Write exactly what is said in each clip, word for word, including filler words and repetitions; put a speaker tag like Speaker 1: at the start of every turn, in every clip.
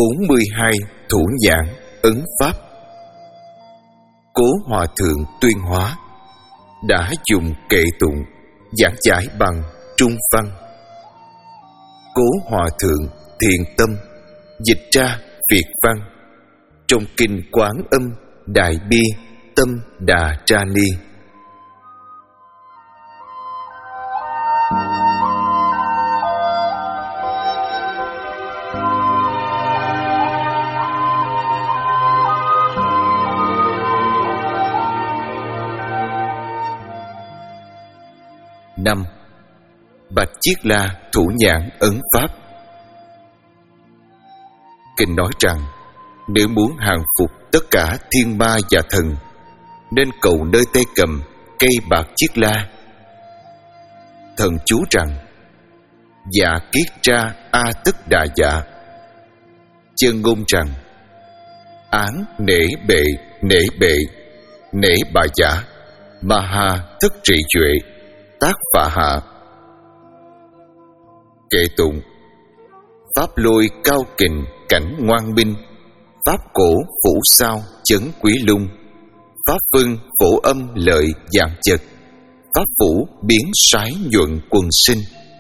Speaker 1: bốn mươi hai Thủ nhãn ấn pháp. Cố Hòa Thượng Tuyên Hóa đã dùng kệ tụng giảng giải bằng Trung văn. Cố Hòa Thượng Thiện Tâm dịch ra Việt văn trong kinh Quán Âm Đại Bi Tâm Đà Tra Ni. Năm. Bạch Chiết La Thủ nhãn ấn pháp. Kinh nói rằng nếu muốn hàng phục tất cả thiên ma và thần nên cầu nơi tay cầm cây bạc chiết la. Thần chú rằng dạ kiết tra a tức đà dạ. Chân ngôn rằng án nể bệ nể bệ nể bà giả ma ha thức trị duệ tác phạ hạ. Kệ tụng pháp lôi cao kình cảnh ngoan minh, pháp cổ phủ sao chấn quý lung, pháp vân phổ âm lợi dạng chật, pháp phủ biến sái nhuận quần sinh.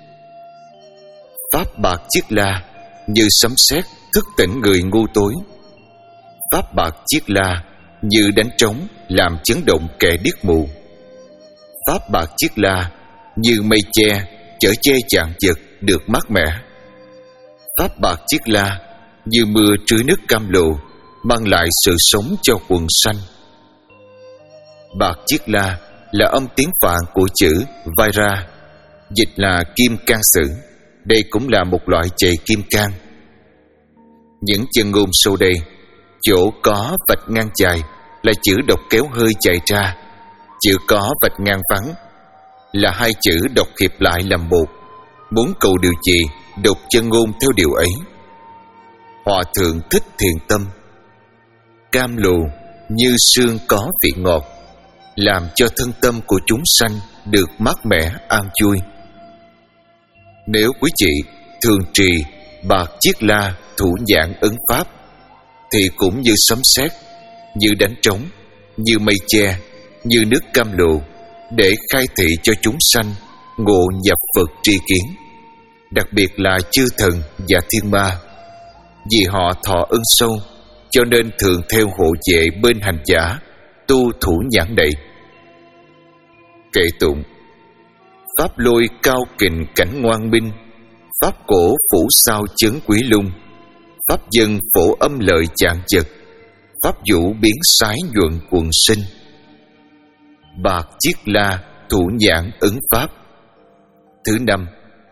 Speaker 1: Pháp bạc chiết la như sấm sét thức tỉnh người ngu tối. Pháp bạc chiết la như đánh trống làm chấn động kẻ điếc mù. Pháp bạc chiết la như mây che chở che chạng chật được mát mẻ. Pháp bạc chiết la như mưa trưới nước cam lộ mang lại sự sống cho quần sanh. Bạc chiết la là âm tiếng Phạn của chữ Vaira, dịch là kim can sử. Đây cũng là một loại chày kim cang. Những chân ngôn sau đây, chỗ có vạch ngang chài là chữ đọc kéo hơi chạy ra, chữ có vạch ngang vắng là hai chữ đọc hiệp lại làm một. Muốn cầu điều gì, đọc chân ngôn theo điều ấy. Hòa Thượng Thích Thiện Tâm cam lù như sương có vị ngọt, làm cho thân tâm của chúng sanh được mát mẻ an vui. Nếu quý vị thường trì bạc chiết la thủ nhãn ấn pháp thì cũng như sấm sét, như đánh trống, như mây che, như nước cam lộ để khai thị cho chúng sanh ngộ nhập Phật tri kiến, đặc biệt là chư thần và thiên ma. Vì họ thọ ân sâu cho nên thường theo hộ vệ bên hành giả tu thủ nhãn này. Kệ tụng pháp lôi cao kình cảnh ngoan minh, pháp cổ phủ sao chấn quý lung, pháp dân phổ âm lợi chạng chật, pháp vũ biến sái nhuận quần sinh. Bạc chiết la thủ nhãn ấn pháp. Thứ năm.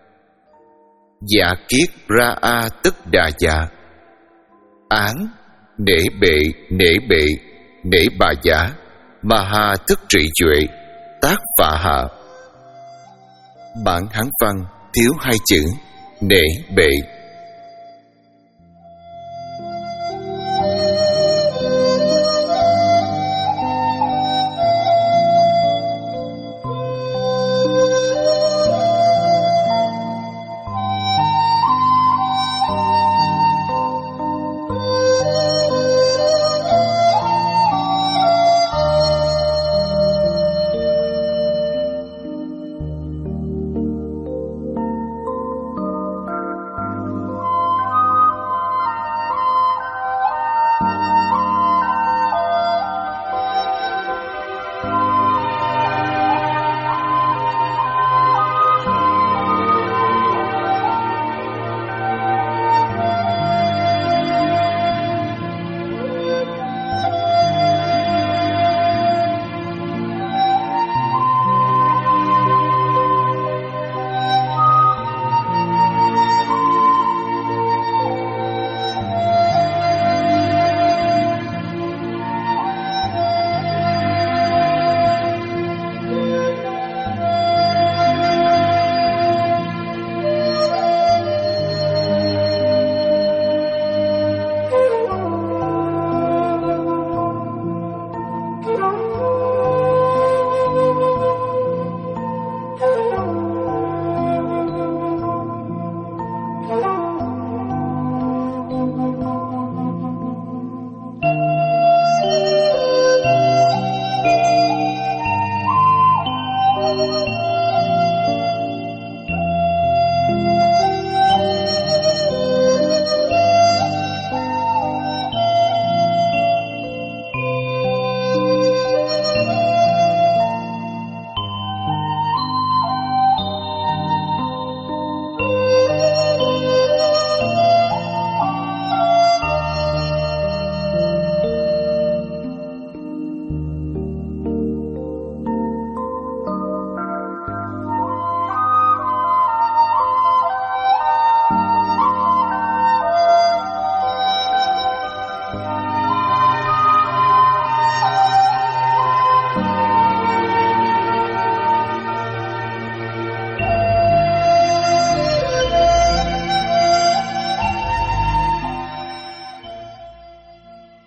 Speaker 1: Dạ kiết ra a tức đà dạ. Án nể bệ nể bệ nể bà giả ma ha thức trị duệ tác phạ hạ. Bản Hán văn thiếu hai chữ nể bệ.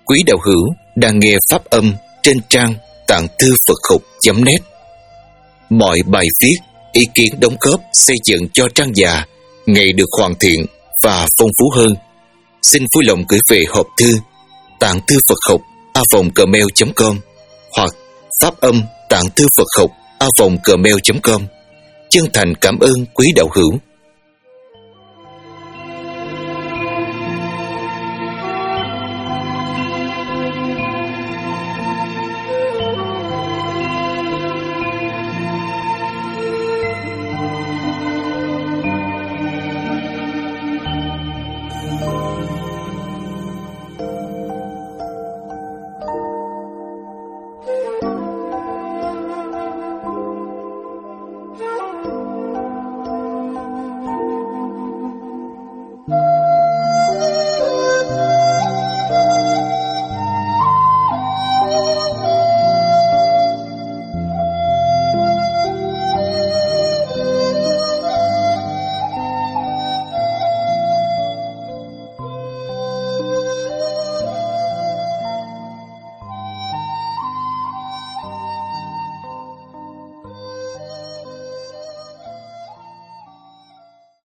Speaker 1: quý đạo hữu đang nghe pháp âm trên trang tạng thư Phật học chấm net. Mọi bài viết, ý kiến đóng góp xây dựng cho trang già ngày được hoàn thiện và phong phú hơn. Xin vui lòng gửi về hộp thư tạng thư Phật học a vòng gmail chấm com hoặc pháp âm tạng thư Phật học a vòng gmail chấm com. Chân thành cảm ơn quý đạo hữu.